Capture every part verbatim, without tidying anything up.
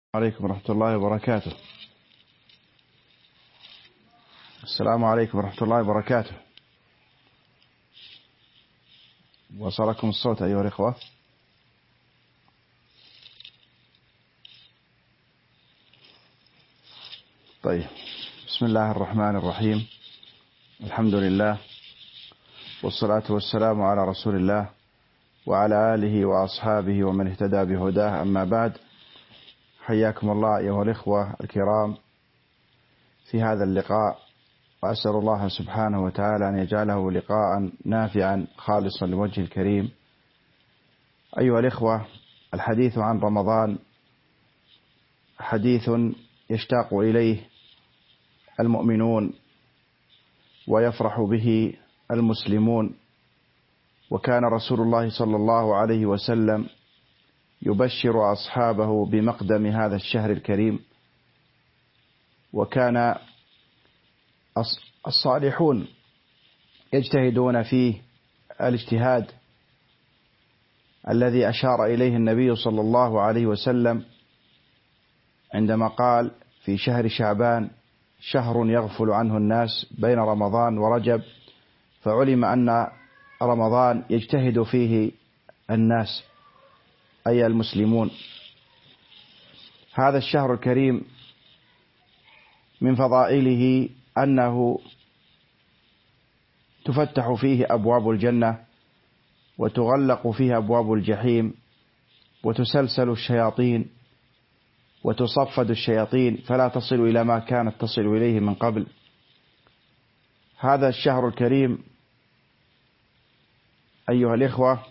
عليكم ورحمة الله وبركاته. السلام عليكم ورحمة الله وبركاته. وصلكم الصوت أيها الإخوة؟ طيب، بسم الله الرحمن الرحيم. الحمد لله والصلاة والسلام على رسول الله وعلى آله وأصحابه ومن اهتدى بهداه، أما بعد. حياكم الله أيها الإخوة الكرام في هذا اللقاء، وأسأل الله سبحانه وتعالى أن يجعله لقاء نافعا خالصا لوجه الكريم. أيها الإخوة، الحديث عن رمضان حديث يشتاق إليه المؤمنون ويفرح به المسلمون، وكان رسول الله صلى الله عليه وسلم يبشر أصحابه بمقدم هذا الشهر الكريم، وكان الصالحون يجتهدون فيه الاجتهاد الذي أشار إليه النبي صلى الله عليه وسلم عندما قال في شهر شعبان: شهر يغفل عنه الناس بين رمضان ورجب، فعلم أن رمضان يجتهد فيه الناس أي المسلمون. هذا الشهر الكريم من فضائله أنه تفتح فيه أبواب الجنة، وتغلق فيه أبواب الجحيم، وتسلسل الشياطين، وتصفد الشياطين فلا تصل إلى ما كانت تصل إليه من قبل. هذا الشهر الكريم أيها الإخوة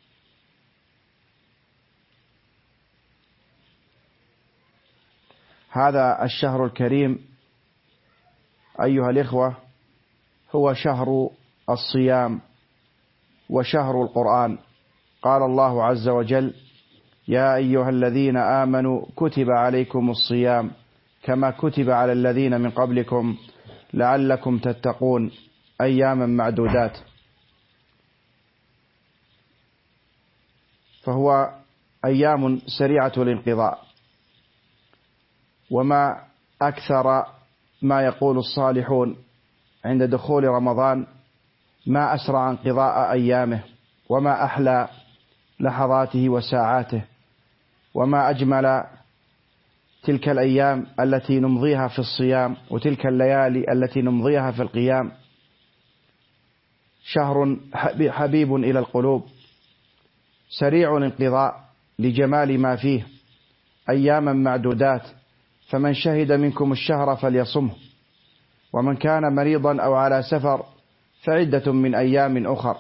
هذا الشهر الكريم أيها الإخوة هو شهر الصيام وشهر القرآن. قال الله عز وجل: يا أيها الذين آمنوا كتب عليكم الصيام كما كتب على الذين من قبلكم لعلكم تتقون، أياما معدودات. فهو أيام سريعة الانقضاء، وما أكثر ما يقول الصالحون عند دخول رمضان: ما أسرع انقضاء أيامه، وما أحلى لحظاته وساعاته، وما أجمل تلك الأيام التي نمضيها في الصيام، وتلك الليالي التي نمضيها في القيام. شهر حبيب إلى القلوب، سريع الانقضاء لجمال ما فيه، أياما معدودات، فمن شهد منكم الشهر فليصمه، ومن كان مريضا أو على سفر فعدة من أيام أخر.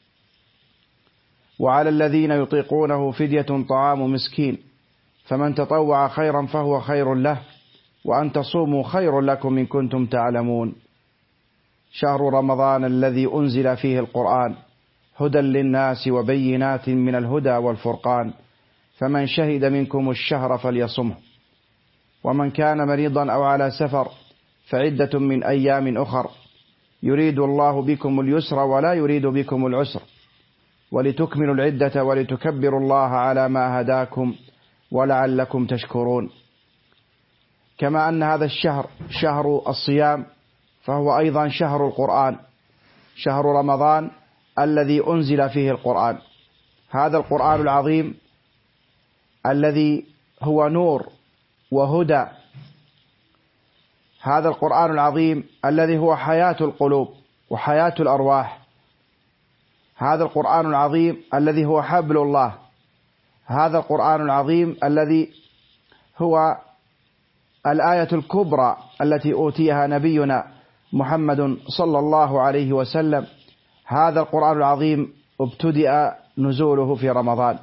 وعلى الذين يطيقونه فدية طعام مسكين، فمن تطوع خيرا فهو خير له، وأن تصوموا خير لكم إن كنتم تعلمون. شهر رمضان الذي أنزل فيه القرآن هدى للناس وبينات من الهدى والفرقان، فمن شهد منكم الشهر فليصمه، ومن كان مريضا أو على سفر فعدة من أيام أخر، يريد الله بكم اليسر ولا يريد بكم العسر، ولتكملوا العدة ولتكبروا الله على ما هداكم ولعلكم تشكرون. كما أن هذا الشهر شهر الصيام، فهو أيضا شهر القرآن، شهر رمضان الذي أنزل فيه القرآن. هذا القرآن العظيم الذي هو نور وهدى، هذا القرآن العظيم الذي هو حياة القلوب وحياة الأرواح، هذا القرآن العظيم الذي هو حبل الله، هذا القرآن العظيم الذي هو الآية الكبرى التي أوتيها نبينا محمد صلى الله عليه وسلم. هذا القرآن العظيم ابتدأ نزوله في رمضان،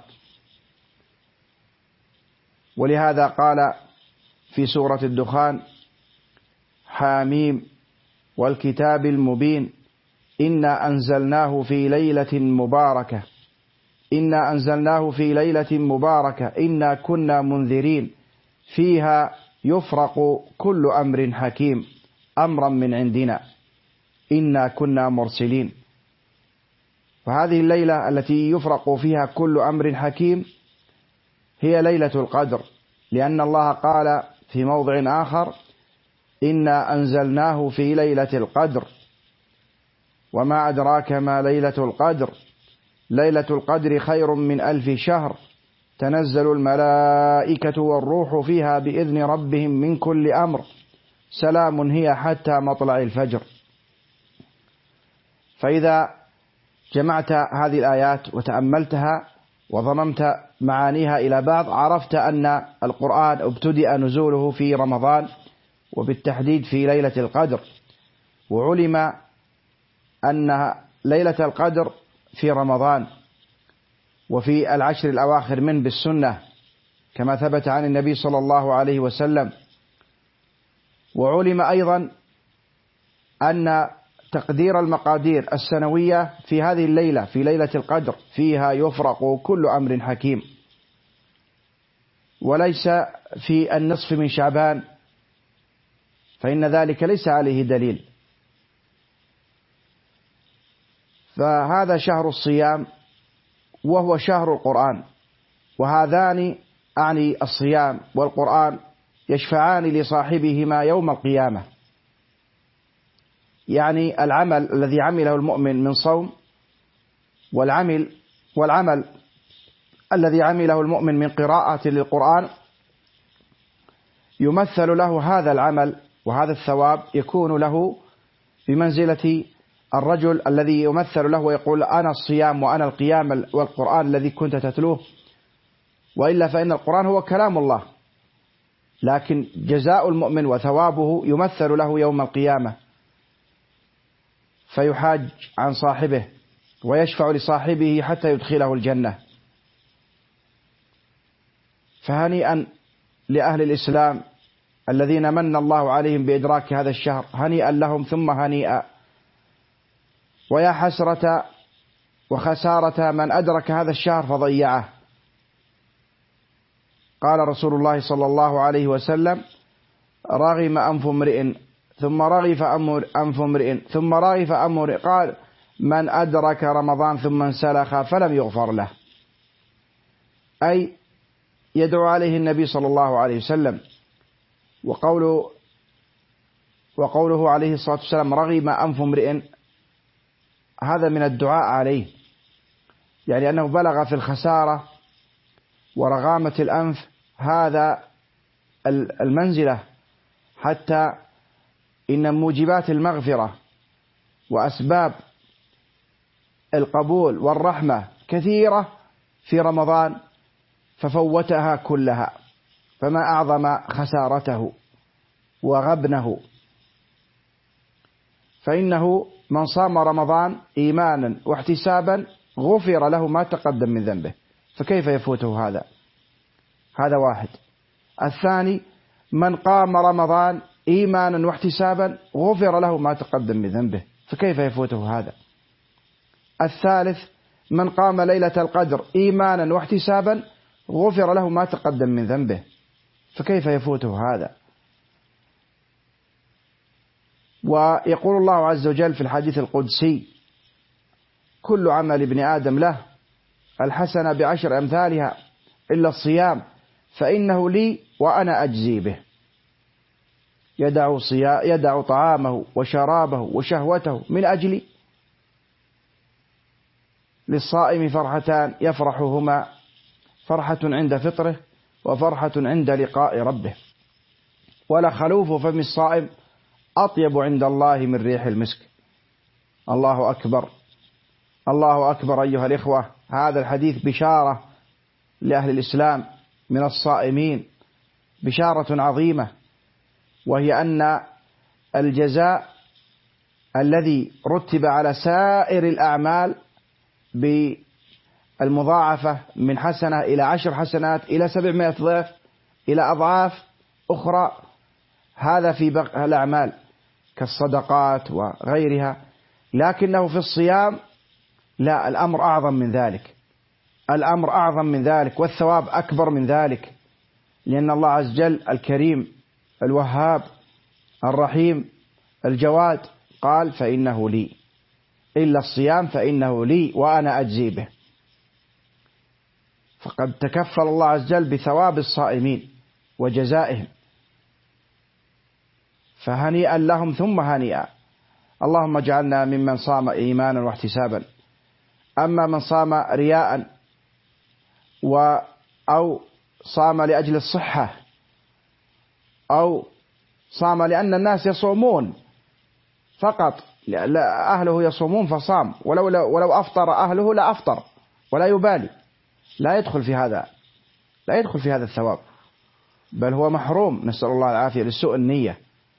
ولهذا قال في سورة الدخان: حاميم والكتاب المبين إنا أنزلناه في ليلة مباركة إنا أنزلناه في ليلة مباركة إنا كنا منذرين فيها يفرق كل أمر حكيم أمرا من عندنا إنا كنا مرسلين. وهذه الليلة التي يفرق فيها كل أمر حكيم هي ليلة القدر، لأن الله قال في موضع آخر: إنا أنزلناه في ليلة القدر وما أدراك ما ليلة القدر ليلة القدر خير من ألف شهر تنزل الملائكة والروح فيها بإذن ربهم من كل أمر سلام هي حتى مطلع الفجر. فإذا جمعت هذه الآيات وتأملتها وضممت معانيها إلى بعض عرفت أن القرآن ابتدأ نزوله في رمضان وبالتحديد في ليلة القدر، وعلم أن ليلة القدر في رمضان وفي العشر الأواخر من بالسنة كما ثبت عن النبي صلى الله عليه وسلم. وعلم أيضا أن تقدير المقادير السنوية في هذه الليلة في ليلة القدر فيها يفرق كل أمر حكيم، وليس في النصف من شعبان فإن ذلك ليس عليه دليل. فهذا شهر الصيام وهو شهر القرآن، وهذان أعني الصيام والقرآن يشفعان لصاحبهما يوم القيامة. يعني العمل الذي عمله المؤمن من صوم والعمل والعمل الذي عمله المؤمن من قراءة للقرآن يمثل له هذا العمل وهذا الثواب يكون له بمنزلة الرجل الذي يمثل له ويقول أنا الصيام وأنا القيام والقرآن الذي كنت تتلوه. وإلا فإن القرآن هو كلام الله، لكن جزاء المؤمن وثوابه يمثل له يوم القيامة فيحاج عن صاحبه ويشفع لصاحبه حتى يدخله الجنة. فهنيئا لأهل الإسلام الذين من الله عليهم بإدراك هذا الشهر، هنيئا لهم ثم هنيئا. ويا حسرة وخسارة من أدرك هذا الشهر فضيعه. قال رسول الله صلى الله عليه وسلم: رغم أنف امرئ ثم رغف أنف امرئ ثم رغف أنف امرئ قال: من أدرك رمضان ثم انسلخ فلم يغفر له. أي يدعو عليه النبي صلى الله عليه وسلم. وقوله, وقوله عليه الصلاة والسلام رغم أنف امرئ هذا من الدعاء عليه، يعني أنه بلغ في الخسارة ورغامة الأنف هذا المنزلة، حتى إن موجبات المغفرة وأسباب القبول والرحمة كثيرة في رمضان ففوتها كلها، فما أعظم خسارته وغبنه. فإنه من صام رمضان إيمانا واحتسابا غفر له ما تقدم من ذنبه، فكيف يفوته هذا؟ هذا واحد. الثاني: من قام رمضان إيمانا واحتسابا غفر له ما تقدم من ذنبه، فكيف يفوته هذا؟ الثالث: من قام ليلة القدر إيمانا واحتسابا غفر له ما تقدم من ذنبه، فكيف يفوته هذا؟ ويقول الله عز وجل في الحديث القدسي: كل عمل ابن آدم له الحسنة بعشر أمثالها إلا الصيام فإنه لي وأنا أجزي به. يدع, يدع طعامه وشرابه وشهوته من أجلي. للصائم فرحتان يفرحهما: فرحة عند فطره وفرحة عند لقاء ربه. ولخلوف فم الصائم أطيب عند الله من ريح المسك. الله أكبر، الله أكبر أيها الإخوة. هذا الحديث بشارة لأهل الإسلام من الصائمين، بشارة عظيمة، وهي أن الجزاء الذي رتب على سائر الأعمال بالمضاعفة من حسنة إلى عشر حسنات إلى سبعمائة ضعف إلى أضعاف أخرى، هذا في بقى الأعمال كالصدقات وغيرها. لكنه في الصيام لا، الأمر أعظم من ذلك، الأمر أعظم من ذلك والثواب أكبر من ذلك، لأن الله عز وجل الكريم الوهاب الرحيم الجواد قال: فإنه لي، إلا الصيام فإنه لي وأنا أجزي به. فقد تكفل الله عز وجل بثواب الصائمين، وجزائهم، فهنيئا لهم ثم هنيئا. اللهم اجعلنا ممن صام إيمانا واحتسابا. أما من صام رياء و أو صام لأجل الصحة أو صام لأن الناس يصومون فقط، أهله يصومون فصام، ولو, ولو أفطر أهله لا أفطر ولا يبالي، لا يدخل في هذا لا يدخل في هذا الثواب، بل هو محروم، نسأل الله العافية، لسوء النية.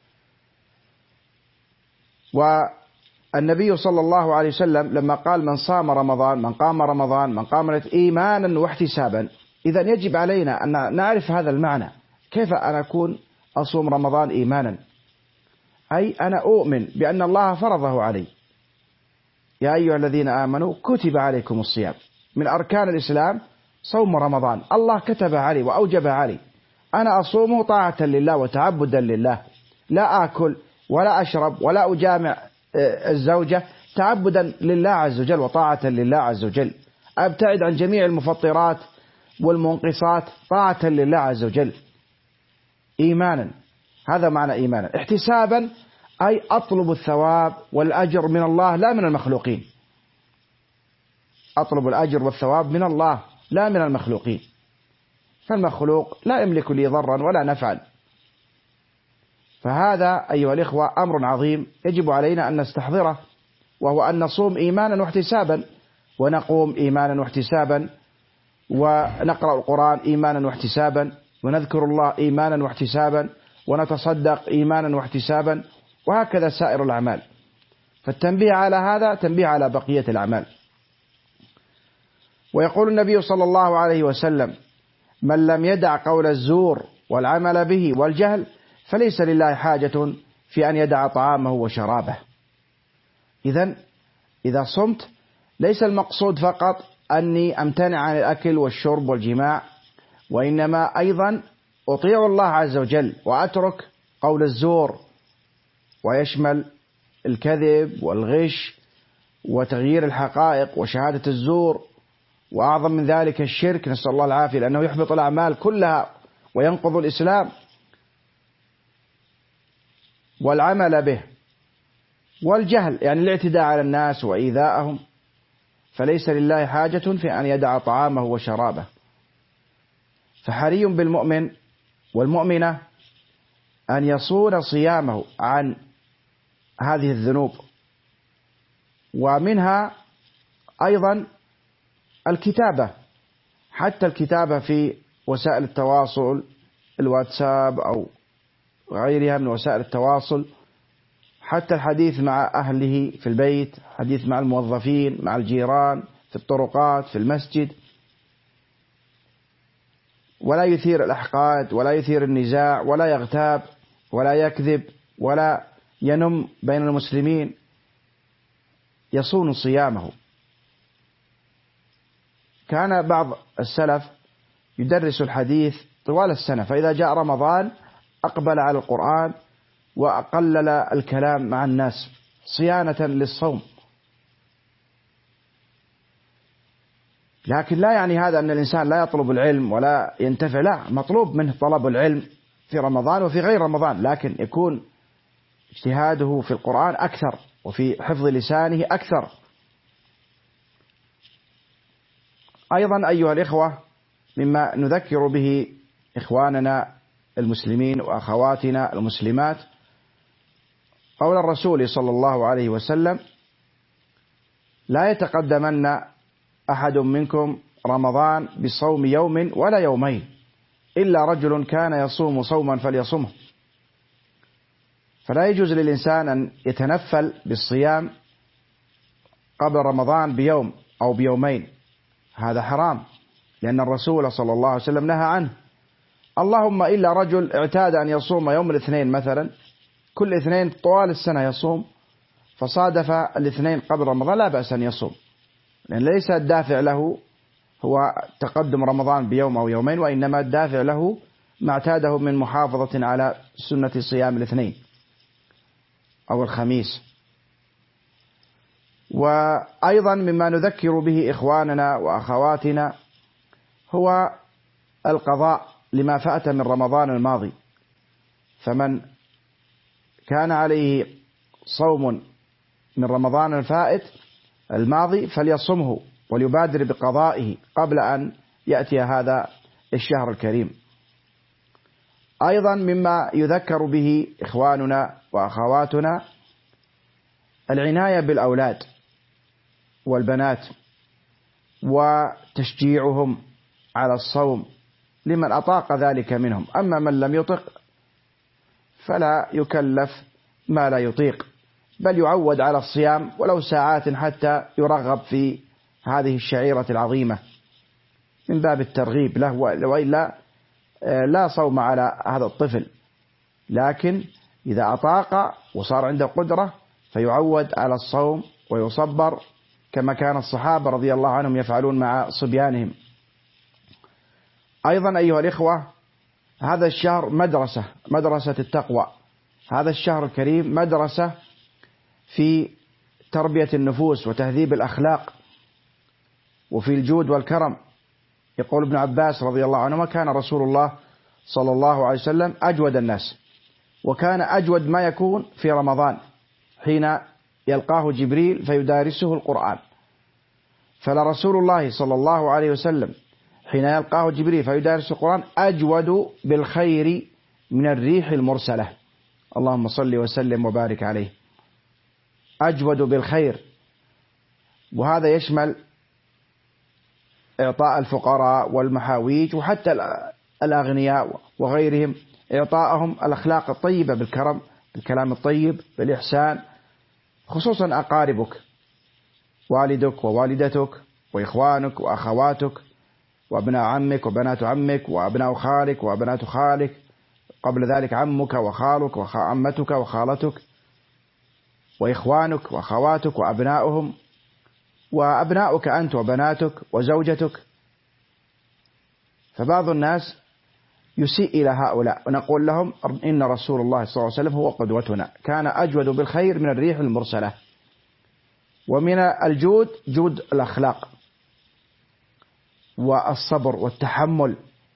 والنبي صلى الله عليه وسلم لما قال من صام رمضان من قام رمضان من قام إيمانا واحتسابا، إذن يجب علينا أن نعرف هذا المعنى. كيف أنا أكون أصوم رمضان إيمانا؟ أي أنا أؤمن بأن الله فرضه علي. يا أيها الذين آمنوا كتب عليكم الصيام، من أركان الإسلام صوم رمضان، الله كتب علي وأوجب علي، أنا أصومه طاعة لله وتعبدا لله، لا آكل ولا أشرب ولا أجامع الزوجة، تعبدا لله عز وجل وطاعة لله عز وجل، أبتعد عن جميع المفطرات والمنقصات طاعة لله عز وجل، إيمانا. هذا معنى إيمانا. احتسابا أي أطلب الثواب والأجر من الله لا من المخلوقين، أطلب الأجر والثواب من الله لا من المخلوقين، فالمخلوق لا يملك لي ضرا ولا نفعا. فهذا أيها الإخوة أمر عظيم يجب علينا أن نستحضره، وهو أن نصوم إيمانا واحتسابا، ونقوم إيمانا واحتسابا، ونقرأ القرآن إيمانا واحتسابا، ونذكر الله إيمانا واحتسابا، ونتصدق إيمانا واحتسابا، وهكذا سائر الأعمال. فالتنبيه على هذا تنبيه على بقية الأعمال. ويقول النبي صلى الله عليه وسلم من لم يدع قول الزور والعمل به والجهل فليس لله حاجة في أن يدع طعامه وشرابه. إذن إذا صمت ليس المقصود فقط أني أمتنع عن الأكل والشرب والجماع، وإنما أيضا أطيع الله عز وجل وأترك قول الزور، ويشمل الكذب والغش وتغيير الحقائق وشهادة الزور، وأعظم من ذلك الشرك، نسأل الله العافية، لأنه يحبط الأعمال كلها وينقض الإسلام، والعمل به، والجهل يعني الاعتداء على الناس وإيذاءهم، فليس لله حاجة في أن يدع طعامه وشرابه. فحري بالمؤمن والمؤمنة أن يصون صيامه عن هذه الذنوب، ومنها أيضا الكتابة، حتى الكتابة في وسائل التواصل، الواتساب أو غيرها من وسائل التواصل، حتى الحديث مع أهله في البيت، حديث مع الموظفين، مع الجيران، في الطرقات، في المسجد، ولا يثير الأحقاد ولا يثير النزاع ولا يغتاب ولا يكذب ولا ينم بين المسلمين، يصون صيامه. كان بعض السلف يدرس الحديث طوال السنة، فإذا جاء رمضان أقبل على القرآن وأقلل الكلام مع الناس صيانة للصوم. لكن لا يعني هذا أن الإنسان لا يطلب العلم ولا ينتفع، لا، مطلوب منه طلب العلم في رمضان وفي غير رمضان، لكن يكون اجتهاده في القرآن أكثر وفي حفظ لسانه أكثر. أيضا أيها الإخوة مما نذكر به إخواننا المسلمين وأخواتنا المسلمات قول الرسول صلى الله عليه وسلم لا يتقدمن أحد منكم رمضان بصوم يوم ولا يومين إلا رجل كان يصوم صوما فليصمه. فلا يجوز للإنسان أن يتنفل بالصيام قبل رمضان بيوم أو بيومين، هذا حرام، لأن الرسول صلى الله عليه وسلم نهى عنه. اللهم إلا رجل اعتاد أن يصوم يوم الاثنين مثلا، كل اثنين طوال السنة يصوم، فصادف الاثنين قبل رمضان لا بأس أن يصوم، لأن ليس الدافع له هو تقدم رمضان بيوم أو يومين، وإنما الدافع له ما اعتاده من محافظة على سنة صيام الاثنين أو الخميس. وأيضا مما نذكر به إخواننا وأخواتنا هو القضاء لما فات من رمضان الماضي، فمن كان عليه صوم من رمضان الفائت الماضي فليصمه وليبادر بقضائه قبل أن يأتي هذا الشهر الكريم. أيضا مما يذكر به إخواننا وأخواتنا العناية بالأولاد والبنات وتشجيعهم على الصوم لمن أطاق ذلك منهم، أما من لم يطق فلا يكلف ما لا يطيق، بل يعود على الصيام ولو ساعات حتى يرغب في هذه الشعيرة العظيمة من باب الترغيب له، وإلا لا صوم على هذا الطفل. لكن إذا أطاق وصار عنده قدرة فيعود على الصوم ويصبر كما كان الصحابة رضي الله عنهم يفعلون مع صبيانهم. أيضا أيها الإخوة، هذا الشهر مدرسة مدرسة التقوى، هذا الشهر الكريم مدرسة في تربية النفوس وتهذيب الأخلاق وفي الجود والكرم. يقول ابن عباس رضي الله عنهما: كان رسول الله صلى الله عليه وسلم أجود الناس، وكان أجود ما يكون في رمضان حين يلقاه جبريل فيدارسه القرآن. فلرسول الله صلى الله عليه وسلم حين يلقاه جبريل فيدارس القرآن أجود بالخير من الريح المرسلة، اللهم صل وسلم وبارك عليه، أجود بالخير. وهذا يشمل إعطاء الفقراء والمحاويج وحتى الأغنياء وغيرهم، إعطاءهم الأخلاق الطيبة بالكرم، بالكلام الطيب، بالإحسان، خصوصا أقاربك، والدك ووالدتك وإخوانك وأخواتك وأبناء عمك وبنات عمك وأبناء خالك وأبنات خالك، قبل ذلك عمك وخالك وعمتك وخالتك وإخوانك وأخواتك وأبناؤهم وأبناؤك أنت وبناتك وزوجتك. فبعض الناس يسيء إلى هؤلاء، ونقول لهم إن رسول الله صلى الله عليه وسلم هو قدوتنا، كان أجود بالخير من الريح المرسلة. ومن الجود جود الأخلاق والصبر والتحمل.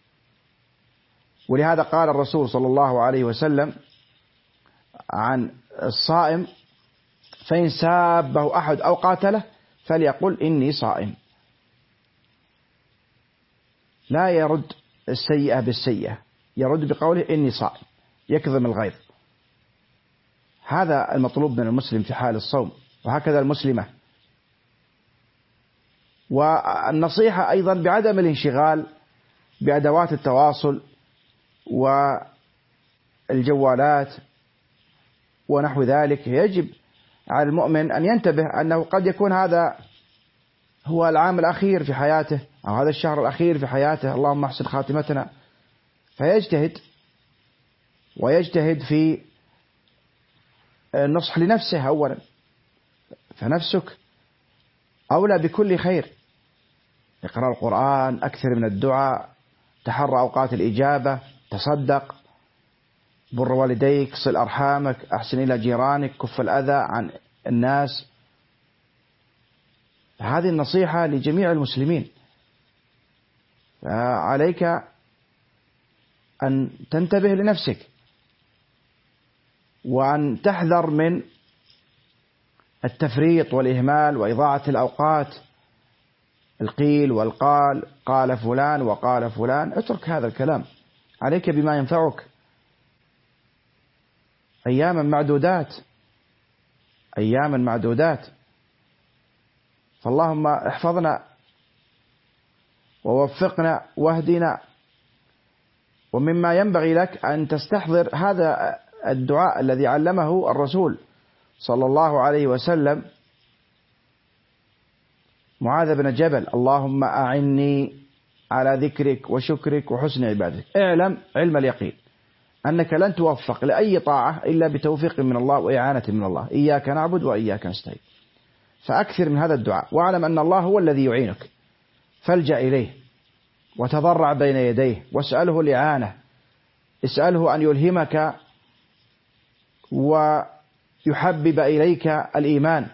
ولهذا قال الرسول صلى الله عليه وسلم عن الصائم: فإن سابه أحد أو قاتله فليقل إني صائم. لا يرد السيئة بالسيئة، يرد بقوله إني صائم، يكظم الغيظ. هذا المطلوب من المسلم في حال الصوم، وهكذا المسلمة. والنصيحة أيضا بعدم الانشغال بأدوات التواصل والجوالات ونحو ذلك. يجب على المؤمن أن ينتبه أنه قد يكون هذا هو العام الأخير في حياته، أو هذا الشهر الأخير في حياته، اللهم احسن خاتمتنا. فيجتهد ويجتهد في النصح لنفسه أولا، فنفسك أولى بكل خير. اقرأ القرآن، أكثر من الدعاء، تحرى أوقات الإجابة، تصدق، بر والديك، صل أرحامك، أحسن إلى جيرانك، كف الأذى عن الناس. هذه النصيحة لجميع المسلمين. عليك أن تنتبه لنفسك وأن تحذر من التفريط والإهمال وإضاعة الأوقات، القيل والقال، قال فلان وقال فلان. اترك هذا الكلام، عليك بما ينفعك. أياما معدودات، أياما معدودات. فاللهم احفظنا ووفقنا واهدنا. ومما ينبغي لك أن تستحضر هذا الدعاء الذي علمه الرسول صلى الله عليه وسلم معاذ بن جبل: اللهم أعني على ذكرك وشكرك وحسن عبادتك. اعلم علم اليقين أنك لن توفق لأي طاعة إلا بتوفيق من الله وإعانة من الله. إياك نعبد وإياك نستعين. فأكثر من هذا الدعاء، واعلم أن الله هو الذي يعينك، فالجأ إليه وتضرع بين يديه واسأله الإعانة. اسأله أن يلهمك ويحبب إليك الإيمان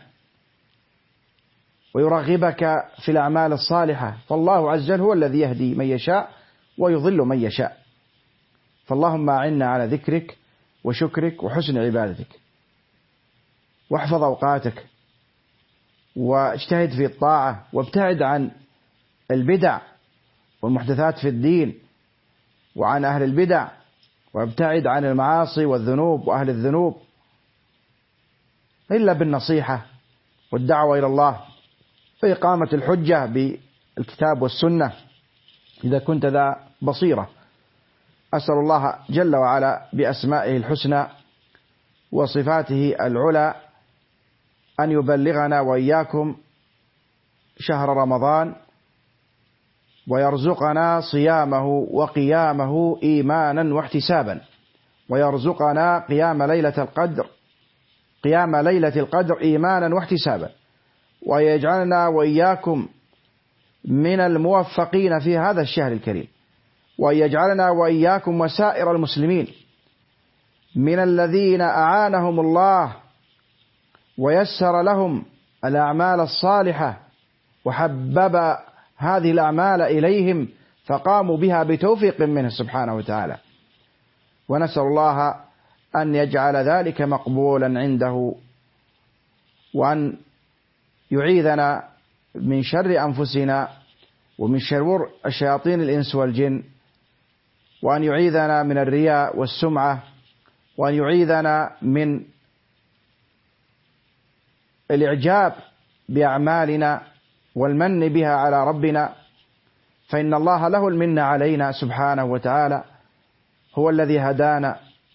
ويرغبك في الأعمال الصالحة، فالله عز وجل هو الذي يهدي من يشاء ويضل من يشاء. فاللهم أعنا على ذكرك وشكرك وحسن عبادتك، واحفظ أوقاتك، واجتهد في الطاعة، وابتعد عن البدع والمحدثات في الدين وعن أهل البدع، وابتعد عن المعاصي والذنوب وأهل الذنوب، إلا بالنصيحة والدعوة إلى الله وإقامة الحجة بالكتاب والسنة إذا كنت ذا بصيرة. أسأل الله جل وعلا بأسمائه الحسنى وصفاته العلى أن يبلغنا وإياكم شهر رمضان، ويرزقنا صيامه وقيامه إيمانا واحتسابا، ويرزقنا قيام ليلة القدر قيام ليلة القدر إيمانا واحتسابا، ويجعلنا وإياكم من الموفقين في هذا الشهر الكريم، ويجعلنا وإياكم وسائر المسلمين من الذين أعانهم الله ويسر لهم الأعمال الصالحة وحبب هذه الأعمال إليهم فقاموا بها بتوفيق منه سبحانه وتعالى. ونسأل الله أن يجعل ذلك مقبولا عنده، وأن يعيذنا من شر أنفسنا ومن شرور الشياطين الإنس والجن، وأن يعيذنا من الرياء والسمعة، وأن يعيذنا من الإعجاب بأعمالنا والمن بها على ربنا، فإن الله له المن علينا سبحانه وتعالى، هو الذي هدانا.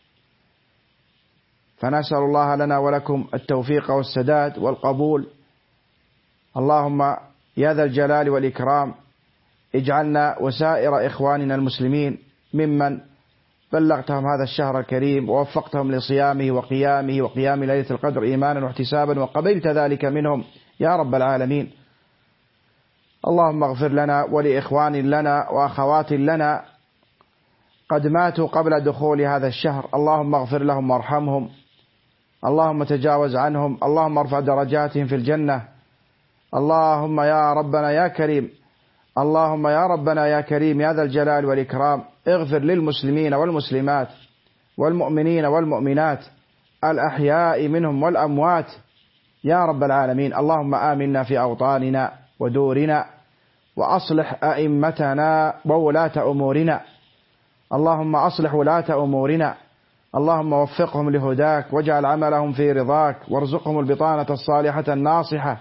فنسأل الله لنا ولكم التوفيق والسداد والقبول. اللهم يا ذا الجلال والإكرام اجعلنا وسائر إخواننا المسلمين ممن بلغتهم هذا الشهر الكريم ووفقتهم لصيامه وقيامه وقيام ليلة القدر إيمانا واحتسابا، وقبلت ذلك منهم يا رب العالمين. اللهم اغفر لنا ولإخوان لنا وأخوات لنا قد ماتوا قبل دخول هذا الشهر، اللهم اغفر لهم وارحمهم، اللهم تجاوز عنهم، اللهم ارفع درجاتهم في الجنة. اللهم يا ربنا يا كريم اللهم يا ربنا يا كريم يا ذا الجلال والإكرام اغفر للمسلمين والمسلمات والمؤمنين والمؤمنات الأحياء منهم والأموات يا رب العالمين. اللهم آمنا في أوطاننا ودورنا، وأصلح أئمتنا وولاة أمورنا، اللهم أصلح ولاة أمورنا، اللهم وفقهم لهداك واجعل عملهم في رضاك، وارزقهم البطانة الصالحة الناصحة.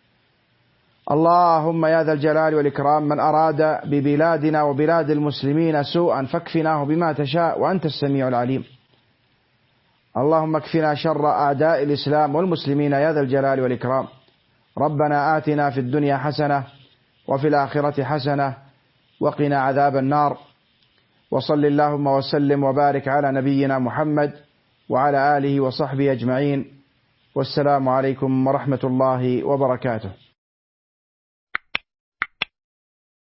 اللهم يا ذا الجلال والإكرام من أراد ببلادنا وبلاد المسلمين سوءا فاكفناه بما تشاء وأنت السميع العليم. اللهم اكفنا شر أعداء الإسلام والمسلمين يا ذا الجلال والإكرام. ربنا آتنا في الدنيا حسنة وفي الآخرة حسنة وقنا عذاب النار. وصل اللهم وسلم وبارك على نبينا محمد وعلى آله وصحبه أجمعين، والسلام عليكم ورحمة الله وبركاته.